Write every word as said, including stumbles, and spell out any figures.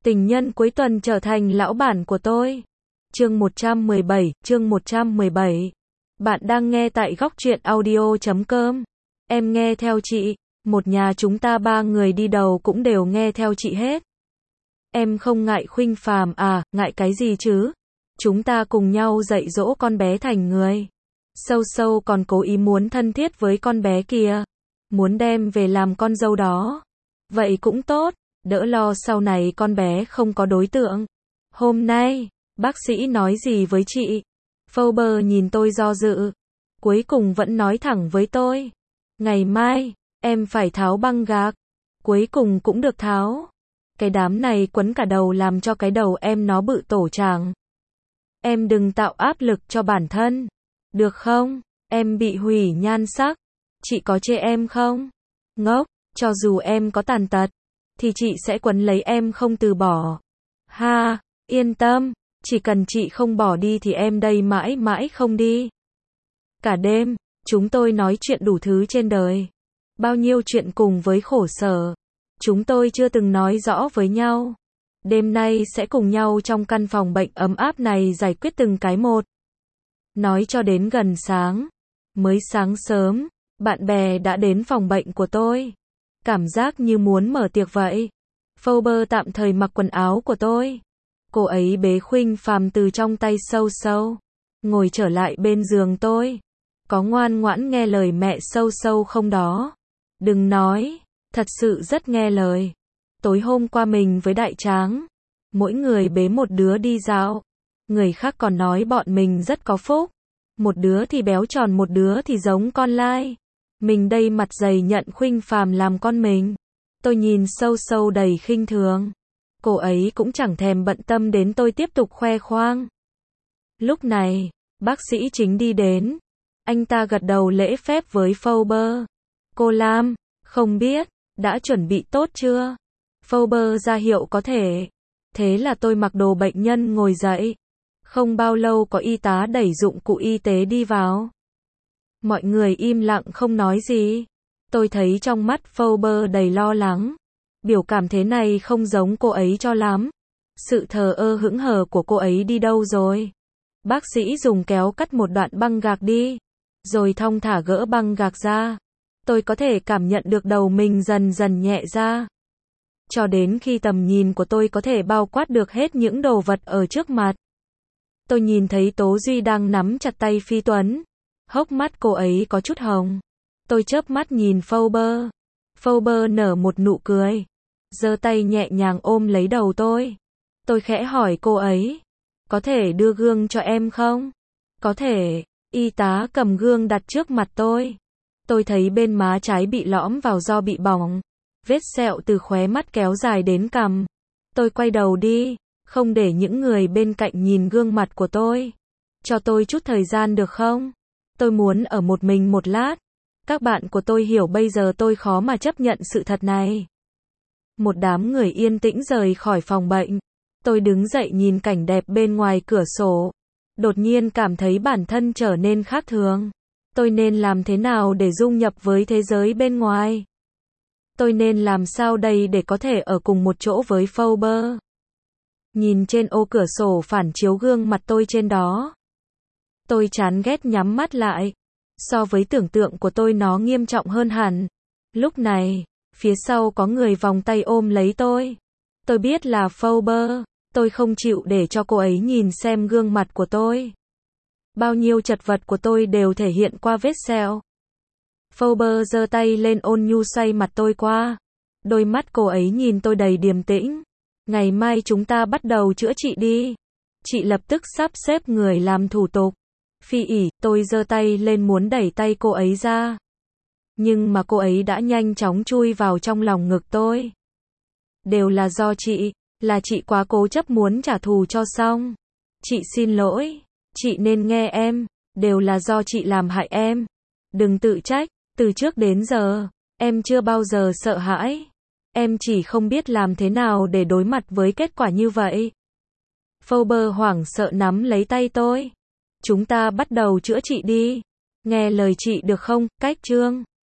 Tình nhân cuối tuần trở thành lão bản của tôi. Chương một trăm mười bảy, chương một trăm mười bảy. Bạn đang nghe tại góc truyện audio chấm com. Em nghe theo chị, một nhà chúng ta ba người đi đầu cũng đều nghe theo chị hết. Em không ngại Khuynh Phàm à, ngại cái gì chứ? Chúng ta cùng nhau dạy dỗ con bé thành người. Sâu sâu còn cố ý muốn thân thiết với con bé kia. Muốn đem về làm con dâu đó. Vậy cũng tốt, đỡ lo sau này con bé không có đối tượng. Hôm nay, bác sĩ nói gì với chị? Phoebe nhìn tôi do dự. Cuối cùng vẫn nói thẳng với tôi. Ngày mai, em phải tháo băng gạc. Cuối cùng cũng được tháo. Cái đám này quấn cả đầu làm cho cái đầu em nó bự tổ tràng. Em đừng tạo áp lực cho bản thân. Được không? Em bị hủy nhan sắc. Chị có chê em không? Ngốc, cho dù em có tàn tật, thì chị sẽ quấn lấy em không từ bỏ. Ha, yên tâm, chỉ cần chị không bỏ đi thì em đây mãi mãi không đi. Cả đêm, chúng tôi nói chuyện đủ thứ trên đời. Bao nhiêu chuyện cùng với khổ sở. Chúng tôi chưa từng nói rõ với nhau. Đêm nay sẽ cùng nhau trong căn phòng bệnh ấm áp này giải quyết từng cái một. Nói cho đến gần sáng. Mới sáng sớm, bạn bè đã đến phòng bệnh của tôi. Cảm giác như muốn mở tiệc vậy. Phoebe tạm thời mặc quần áo của tôi. Cô ấy bế Khuynh Phàm từ trong tay sâu sâu. Ngồi trở lại bên giường tôi. Có ngoan ngoãn nghe lời mẹ sâu sâu không đó? Đừng nói, thật sự rất nghe lời. Tối hôm qua mình với Đại Tráng. Mỗi người bế một đứa đi dạo. Người khác còn nói bọn mình rất có phúc. Một đứa thì béo tròn một đứa thì giống con lai. Mình đây mặt dày nhận Khuynh Phàm làm con mình. Tôi nhìn sâu sâu đầy khinh thường. Cô ấy cũng chẳng thèm bận tâm đến tôi tiếp tục khoe khoang. Lúc này, bác sĩ chính đi đến. Anh ta gật đầu lễ phép với Phoebe. Cô Lam, không biết, đã chuẩn bị tốt chưa? Phoebe ra hiệu có thể. Thế là tôi mặc đồ bệnh nhân ngồi dậy. Không bao lâu có y tá đẩy dụng cụ y tế đi vào. Mọi người im lặng không nói gì. Tôi thấy trong mắt Phoebe đầy lo lắng. Biểu cảm thế này không giống cô ấy cho lắm. Sự thờ ơ hững hờ của cô ấy đi đâu rồi? Bác sĩ dùng kéo cắt một đoạn băng gạc đi. Rồi thong thả gỡ băng gạc ra. Tôi có thể cảm nhận được đầu mình dần dần nhẹ ra. Cho đến khi tầm nhìn của tôi có thể bao quát được hết những đồ vật ở trước mặt. Tôi nhìn thấy Tố Duy đang nắm chặt tay Phi Tuấn. Hốc mắt cô ấy có chút hồng. Tôi chớp mắt nhìn Phoebe. Phoebe nở một nụ cười. Giơ tay nhẹ nhàng ôm lấy đầu tôi. Tôi khẽ hỏi cô ấy. Có thể đưa gương cho em không? Có thể. Y tá cầm gương đặt trước mặt tôi. Tôi thấy bên má trái bị lõm vào do bị bỏng. Vết sẹo từ khóe mắt kéo dài đến cằm. Tôi quay đầu đi. Không để những người bên cạnh nhìn gương mặt của tôi. Cho tôi chút thời gian được không? Tôi muốn ở một mình một lát. Các bạn của tôi hiểu bây giờ tôi khó mà chấp nhận sự thật này. Một đám người yên tĩnh rời khỏi phòng bệnh. Tôi đứng dậy nhìn cảnh đẹp bên ngoài cửa sổ. Đột nhiên cảm thấy bản thân trở nên khác thường. Tôi nên làm thế nào để dung nhập với thế giới bên ngoài? Tôi nên làm sao đây để có thể ở cùng một chỗ với Phoebe? Nhìn trên ô cửa sổ phản chiếu gương mặt tôi trên đó. Tôi chán ghét nhắm mắt lại. So với tưởng tượng của tôi nó nghiêm trọng hơn hẳn. Lúc này, phía sau có người vòng tay ôm lấy tôi. Tôi biết là Phoebe. Tôi không chịu để cho cô ấy nhìn xem gương mặt của tôi. Bao nhiêu chật vật của tôi đều thể hiện qua vết sẹo. Phoebe giơ tay lên ôn nhu xoay mặt tôi qua. Đôi mắt cô ấy nhìn tôi đầy điềm tĩnh. Ngày mai chúng ta bắt đầu chữa trị đi. Chị lập tức sắp xếp người làm thủ tục. Phi ỉ, tôi giơ tay lên muốn đẩy tay cô ấy ra. Nhưng mà cô ấy đã nhanh chóng chui vào trong lòng ngực tôi. Đều là do chị, là chị quá cố chấp muốn trả thù cho xong. Chị xin lỗi, chị nên nghe em, đều là do chị làm hại em. Đừng tự trách, từ trước đến giờ, em chưa bao giờ sợ hãi. Em chỉ không biết làm thế nào để đối mặt với kết quả như vậy. Phoebe hoảng sợ nắm lấy tay tôi. Chúng ta bắt đầu chữa trị đi. Nghe lời chị được không, Cách Trương?